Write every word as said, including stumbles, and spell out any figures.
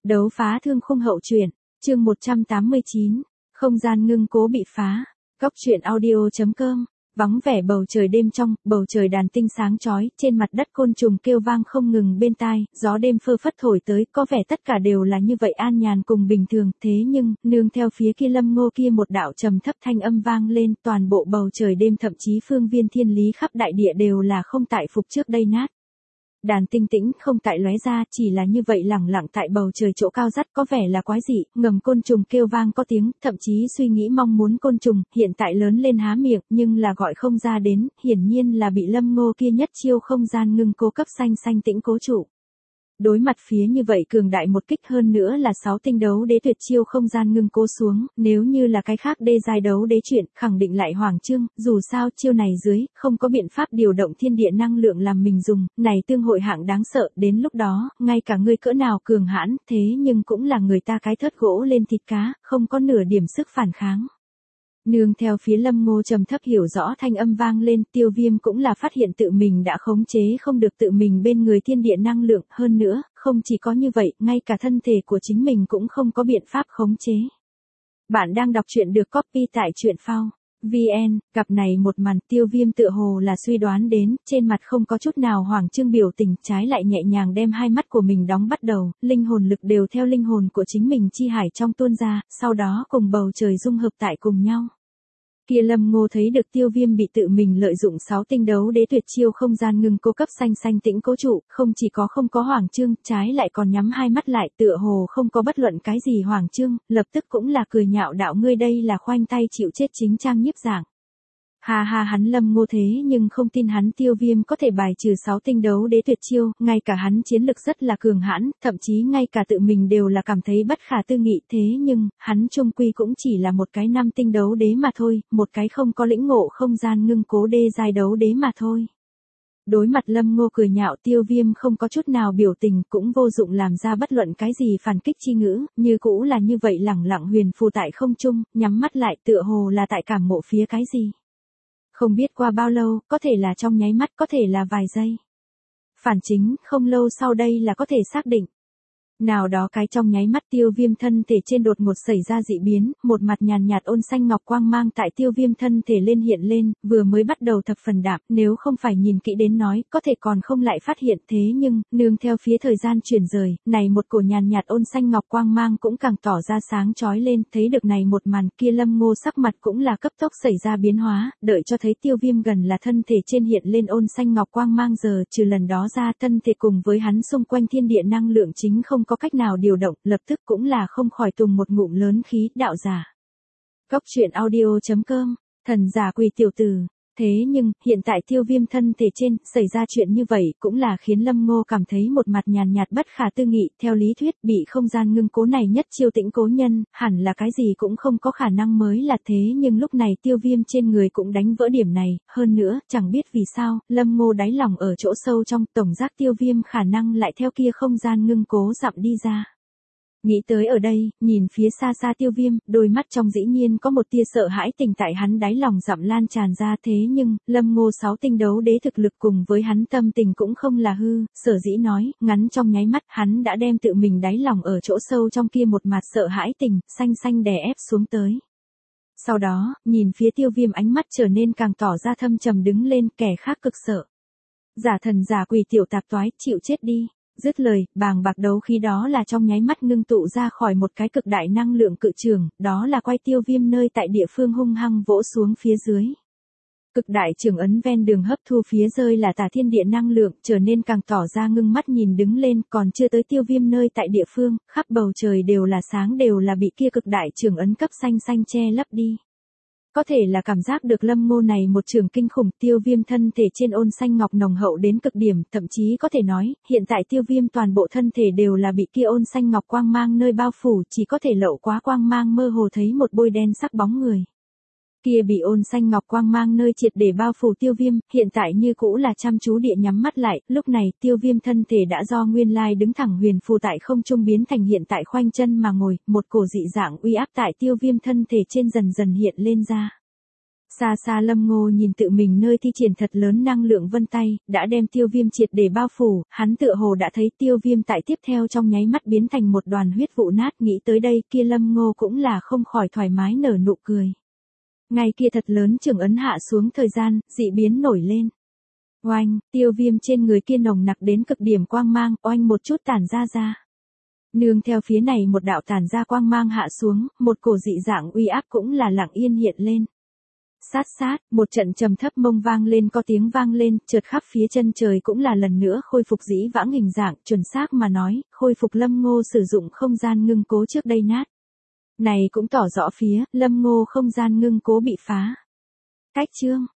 Đấu phá thương khung hậu truyện, chương một trăm tám mươi chín, không gian ngưng cố bị phá. Góc truyện audio.com. Vắng vẻ bầu trời đêm trong, bầu trời đàn tinh sáng chói, trên mặt đất côn trùng kêu vang không ngừng bên tai, gió đêm phơ phất thổi tới, có vẻ tất cả đều là như vậy an nhàn cùng bình thường, thế nhưng, nương theo phía kia Lâm Ngô kia một đạo trầm thấp thanh âm vang lên, toàn bộ bầu trời đêm thậm chí phương viên thiên lý khắp đại địa đều là không tại phục trước đây nát. Đàn tinh tĩnh không tại lóe ra, chỉ là như vậy lẳng lặng tại bầu trời chỗ cao dắt có vẻ là quái dị, ngầm côn trùng kêu vang có tiếng, thậm chí suy nghĩ mong muốn côn trùng, hiện tại lớn lên há miệng, nhưng là gọi không ra đến, hiển nhiên là bị Lâm Ngô kia nhất chiêu không gian ngưng cố cấp xanh xanh tĩnh cố trụ. Đối mặt phía như vậy cường đại một kích hơn nữa là sáu tinh đấu đế tuyệt chiêu không gian ngưng cố xuống, nếu như là cái khác đê giai đấu đế chuyện, khẳng định lại hoàng trương, dù sao chiêu này dưới, không có biện pháp điều động thiên địa năng lượng làm mình dùng, này tương hội hạng đáng sợ, đến lúc đó, ngay cả người cỡ nào cường hãn, thế nhưng cũng là người ta cái thớt gỗ lên thịt cá, không có nửa điểm sức phản kháng. Nương theo phía Lâm Ngô trầm thấp hiểu rõ thanh âm vang lên, Tiêu Viêm cũng là phát hiện tự mình đã khống chế không được tự mình bên người thiên địa năng lượng, hơn nữa, không chỉ có như vậy, ngay cả thân thể của chính mình cũng không có biện pháp khống chế. Bạn đang đọc truyện được copy tại truyện phao chấm vn, gặp này một màn Tiêu Viêm tựa hồ là suy đoán đến, trên mặt không có chút nào hoảng trương biểu tình, trái lại nhẹ nhàng đem hai mắt của mình đóng bắt đầu, linh hồn lực đều theo linh hồn của chính mình chi hải trong tuôn ra, sau đó cùng bầu trời dung hợp tại cùng nhau. Kia Lâm Ngô thấy được Tiêu Viêm bị tự mình lợi dụng sáu tinh đấu đế tuyệt chiêu không gian ngưng cố cấp xanh xanh tĩnh cố trụ, không chỉ có không có hoảng trương, trái lại còn nhắm hai mắt lại, tựa hồ không có bất luận cái gì hoảng trương, lập tức cũng là cười nhạo đạo ngươi đây là khoanh tay chịu chết chính trang nhiếp dạng. Ha ha, hắn Lâm Ngô thế nhưng không tin hắn Tiêu Viêm có thể bài trừ sáu tinh đấu đế tuyệt chiêu, ngay cả hắn chiến lực rất là cường hãn, thậm chí ngay cả tự mình đều là cảm thấy bất khả tư nghị, thế nhưng, hắn chung quy cũng chỉ là một cái năm tinh đấu đế mà thôi, một cái không có lĩnh ngộ không gian ngưng cố đê giai đấu đế mà thôi. Đối mặt Lâm Ngô cười nhạo, Tiêu Viêm không có chút nào biểu tình, cũng vô dụng làm ra bất luận cái gì phản kích chi ngữ, như cũ là như vậy lẳng lặng huyền phù tại không trung, nhắm mắt lại tựa hồ là tại cảm ngộ phía cái gì. Không biết qua bao lâu, có thể là trong nháy mắt, có thể là vài giây. Phản chính, không lâu sau đây là có thể xác định. Nào đó cái trong nháy mắt Tiêu Viêm thân thể trên đột ngột xảy ra dị biến, một mặt nhàn nhạt ôn xanh ngọc quang mang tại Tiêu Viêm thân thể lên hiện lên, vừa mới bắt đầu thập phần đạm, nếu không phải nhìn kỹ đến nói, có thể còn không lại phát hiện, thế nhưng, nương theo phía thời gian chuyển rời, này một cổ nhàn nhạt ôn xanh ngọc quang mang cũng càng tỏ ra sáng chói lên, thấy được này một màn kia Lâm Ngô sắc mặt cũng là cấp tốc xảy ra biến hóa, đợi cho thấy Tiêu Viêm gần là thân thể trên hiện lên ôn xanh ngọc quang mang giờ, trừ lần đó ra thân thể cùng với hắn xung quanh thiên địa năng lượng chính không có cách nào điều động, lập tức cũng là không khỏi tùng một ngụm lớn khí, đạo giả. Góc truyện audio.com, thần giả quỷ tiểu tử. Thế nhưng, hiện tại Tiêu Viêm thân thể trên, xảy ra chuyện như vậy, cũng là khiến Lâm Ngô cảm thấy một mặt nhàn nhạt bất khả tư nghị, theo lý thuyết, bị không gian ngưng cố này nhất chiêu tĩnh cố nhân, hẳn là cái gì cũng không có khả năng mới là thế nhưng lúc này Tiêu Viêm trên người cũng đánh vỡ điểm này, hơn nữa, chẳng biết vì sao, Lâm Ngô đáy lòng ở chỗ sâu trong, tổng giác Tiêu Viêm khả năng lại theo kia không gian ngưng cố dặm đi ra. Nghĩ tới ở đây, nhìn phía xa xa Tiêu Viêm, đôi mắt trong dĩ nhiên có một tia sợ hãi tình tại hắn đáy lòng dặm lan tràn ra, thế nhưng, Lâm Ngô sáu tinh đấu đế thực lực cùng với hắn tâm tình cũng không là hư, sở dĩ nói, ngắn trong nháy mắt, hắn đã đem tự mình đáy lòng ở chỗ sâu trong kia một mặt sợ hãi tình, xanh xanh đè ép xuống tới. Sau đó, nhìn phía Tiêu Viêm ánh mắt trở nên càng tỏ ra thâm trầm đứng lên, kẻ khác cực sợ. Giả thần giả quỷ tiểu tạp toái, chịu chết đi. Dứt lời, bàng bạc đấu khí đó là trong nháy mắt ngưng tụ ra khỏi một cái cực đại năng lượng cự trường, đó là quay Tiêu Viêm nơi tại địa phương hung hăng vỗ xuống phía dưới. Cực đại trường ấn ven đường hấp thu phía rơi là tà thiên địa năng lượng, trở nên càng tỏ ra ngưng mắt nhìn đứng lên, còn chưa tới Tiêu Viêm nơi tại địa phương, khắp bầu trời đều là sáng đều là bị kia cực đại trường ấn cấp xanh xanh che lấp đi. Có thể là cảm giác được Lâm Ngô này một trường kinh khủng, Tiêu Viêm thân thể trên ôn xanh ngọc nồng hậu đến cực điểm, thậm chí có thể nói, hiện tại Tiêu Viêm toàn bộ thân thể đều là bị kia ôn xanh ngọc quang mang nơi bao phủ, chỉ có thể lậu quá quang mang mơ hồ thấy một bôi đen sắc bóng người. Kia bị ôn xanh ngọc quang mang nơi triệt để bao phủ Tiêu Viêm, hiện tại như cũ là chăm chú địa nhắm mắt lại, lúc này Tiêu Viêm thân thể đã do nguyên lai đứng thẳng huyền phù tại không trung biến thành hiện tại khoanh chân mà ngồi, một cổ dị dạng uy áp tại Tiêu Viêm thân thể trên dần dần hiện lên ra. Xa xa Lâm Ngô nhìn tự mình nơi thi triển thật lớn năng lượng vân tay, đã đem tiêu viêm triệt để bao phủ, hắn tựa hồ đã thấy tiêu viêm tại tiếp theo trong nháy mắt biến thành một đoàn huyết vụ nát, nghĩ tới đây kia Lâm Ngô cũng là không khỏi thoải mái nở nụ cười. Ngay kia thật lớn trường ấn hạ xuống thời gian, dị biến nổi lên. Oanh, tiêu viêm trên người kia nồng nặc đến cực điểm quang mang, oanh một chút tản ra ra. Nương theo phía này một đạo tản ra quang mang hạ xuống, một cổ dị dạng uy áp cũng là lặng yên hiện lên. Sát sát, một trận trầm thấp mông vang lên có tiếng vang lên, chợt khắp phía chân trời cũng là lần nữa khôi phục dĩ vãng hình dạng, chuẩn xác mà nói, khôi phục Lâm Ngô sử dụng không gian ngưng cố trước đây nát. Này cũng tỏ rõ phía, Lâm Ngô không gian ngưng cố bị phá. Cách chương